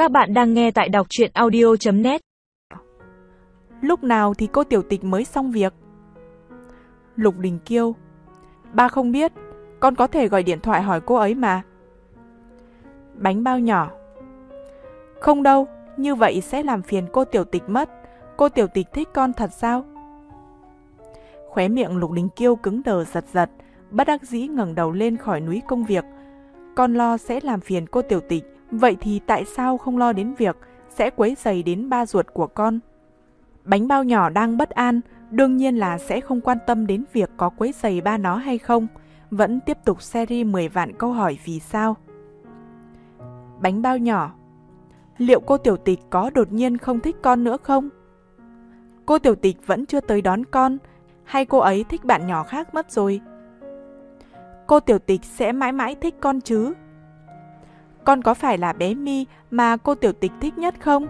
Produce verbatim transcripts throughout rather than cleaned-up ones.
Các bạn đang nghe tại đọc truyện audio chấm net. Lúc nào thì cô tiểu tịch mới xong việc? Lục Đình Kiêu: Ba không biết, con có thể gọi điện thoại hỏi cô ấy mà. Bánh bao nhỏ: Không đâu, như vậy sẽ làm phiền cô tiểu tịch mất. Cô tiểu tịch thích con thật sao? Khóe miệng Lục Đình Kiêu cứng đờ giật giật, bất đắc dĩ ngẩng đầu lên khỏi núi công việc. Con lo sẽ làm phiền cô tiểu tịch, vậy thì tại sao không lo đến việc sẽ quấy rầy đến ba ruột của con? Bánh bao nhỏ đang bất an, đương nhiên là sẽ không quan tâm đến việc có quấy rầy ba nó hay không, vẫn tiếp tục series mười vạn câu hỏi vì sao. Bánh bao nhỏ: Liệu cô tiểu tịch có đột nhiên không thích con nữa không? Cô tiểu tịch vẫn chưa tới đón con, hay cô ấy thích bạn nhỏ khác mất rồi? Cô tiểu tịch sẽ mãi mãi thích con chứ? Con có phải là bé My mà cô tiểu tịch thích nhất không?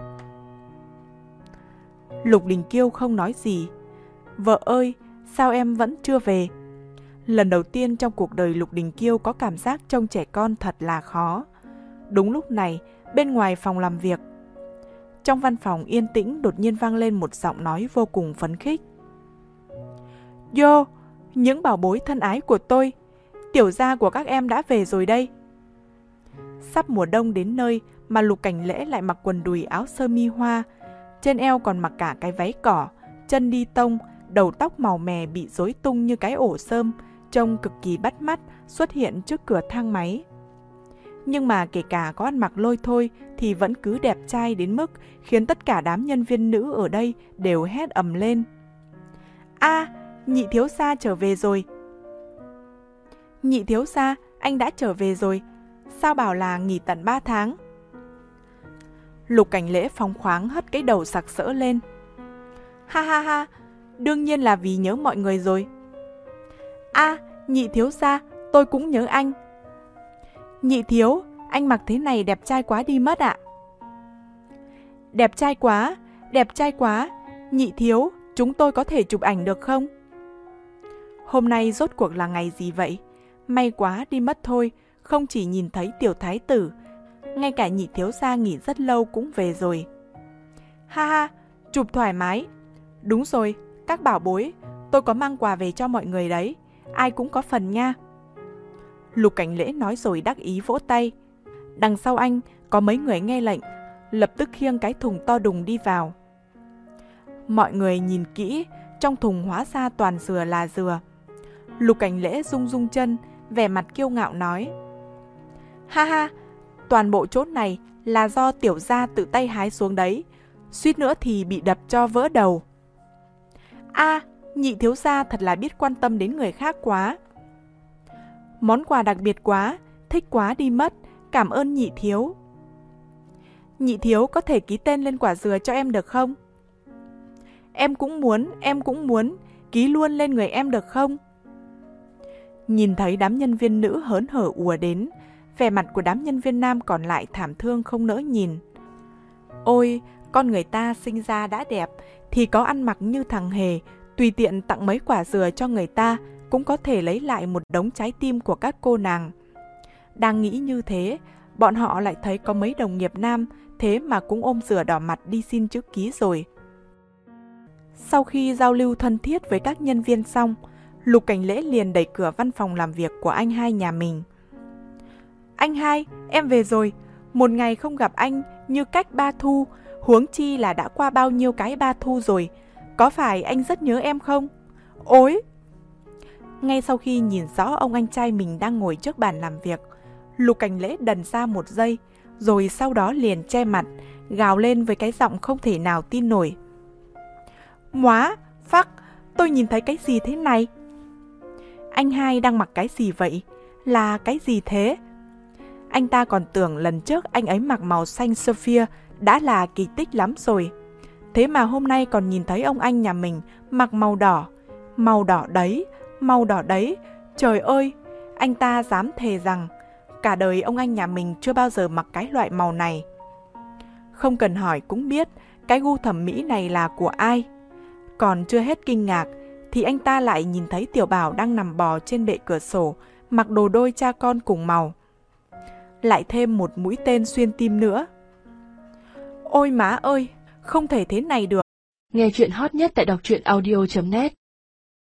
Lục Đình Kiêu không nói gì. Vợ ơi, sao em vẫn chưa về? Lần đầu tiên trong cuộc đời Lục Đình Kiêu có cảm giác trông trẻ con thật là khó. Đúng lúc này, bên ngoài phòng làm việc, trong văn phòng yên tĩnh đột nhiên vang lên một giọng nói vô cùng phấn khích. Yo, những bảo bối thân ái của tôi, tiểu gia của các em đã về rồi đây. Sắp mùa đông đến nơi mà Lục Cảnh Lễ lại mặc quần đùi áo sơ mi hoa, trên eo còn mặc cả cái váy cỏ, chân đi tông, đầu tóc màu mè bị rối tung như cái ổ sơm, trông cực kỳ bắt mắt, xuất hiện trước cửa thang máy. Nhưng mà kể cả có ăn mặc lôi thôi thì vẫn cứ đẹp trai đến mức khiến tất cả đám nhân viên nữ ở đây đều hét ầm lên. A, nhị thiếu gia trở về rồi. Nhị thiếu gia, anh đã trở về rồi. Sao bảo là nghỉ tận ba tháng? Lục Cảnh Lễ phóng khoáng hất cái đầu sặc sỡ lên. Ha ha ha, đương nhiên là vì nhớ mọi người rồi. A, nhị thiếu gia, tôi cũng nhớ anh. Nhị thiếu, anh mặc thế này đẹp trai quá đi mất ạ. Đẹp trai quá, đẹp trai quá. Nhị thiếu, chúng tôi có thể chụp ảnh được không? Hôm nay rốt cuộc là ngày gì vậy? May quá đi mất thôi, không chỉ nhìn thấy tiểu thái tử, ngay cả nhị thiếu gia nghỉ rất lâu cũng về rồi. Ha ha, chụp thoải mái. Đúng rồi, các bảo bối, tôi có mang quà về cho mọi người đấy, ai cũng có phần nha. Lục Cảnh Lễ nói rồi đắc ý vỗ tay. Đằng sau anh có mấy người nghe lệnh, lập tức khiêng cái thùng to đùng đi vào. Mọi người nhìn kỹ, trong thùng hóa ra toàn dừa là dừa. Lục Cảnh Lễ rung rung chân, vẻ mặt kiêu ngạo nói. Ha ha, toàn bộ chốt này là do tiểu gia tự tay hái xuống đấy, suýt nữa thì bị đập cho vỡ đầu. A, nhị thiếu gia thật là biết quan tâm đến người khác quá. Món quà đặc biệt quá, thích quá đi mất, cảm ơn nhị thiếu. Nhị thiếu có thể ký tên lên quả dừa cho em được không? Em cũng muốn, em cũng muốn, ký luôn lên người em được không? Nhìn thấy đám nhân viên nữ hớn hở ùa đến, vẻ mặt của đám nhân viên nam còn lại thảm thương không nỡ nhìn. Ôi, con người ta sinh ra đã đẹp, thì có ăn mặc như thằng hề, tùy tiện tặng mấy quả dừa cho người ta, cũng có thể lấy lại một đống trái tim của các cô nàng. Đang nghĩ như thế, bọn họ lại thấy có mấy đồng nghiệp nam, thế mà cũng ôm dừa đỏ mặt đi xin chữ ký rồi. Sau khi giao lưu thân thiết với các nhân viên xong, Lục Cảnh Lễ liền đẩy cửa văn phòng làm việc của anh hai nhà mình. Anh hai, em về rồi. Một ngày không gặp anh như cách ba thu, huống chi là đã qua bao nhiêu cái ba thu rồi. Có phải anh rất nhớ em không? Ôi! Ngay sau khi nhìn rõ ông anh trai mình đang ngồi trước bàn làm việc, Lục Cảnh Lễ đần ra một giây, rồi sau đó liền che mặt, gào lên với cái giọng không thể nào tin nổi. Móa, phắc, tôi nhìn thấy cái gì thế này? Anh hai đang mặc cái gì vậy? Là cái gì thế? Anh ta còn tưởng lần trước anh ấy mặc màu xanh Sophia đã là kỳ tích lắm rồi. Thế mà hôm nay còn nhìn thấy ông anh nhà mình mặc màu đỏ. Màu đỏ đấy, màu đỏ đấy. Trời ơi, anh ta dám thề rằng cả đời ông anh nhà mình chưa bao giờ mặc cái loại màu này. Không cần hỏi cũng biết cái gu thẩm mỹ này là của ai. Còn chưa hết kinh ngạc thì anh ta lại nhìn thấy Tiểu Bảo đang nằm bò trên bệ cửa sổ, mặc đồ đôi cha con cùng màu. Lại thêm một mũi tên xuyên tim nữa. Ôi má ơi, không thể thế này được. Nghe chuyện hot nhất tại đọc truyện audio chấm net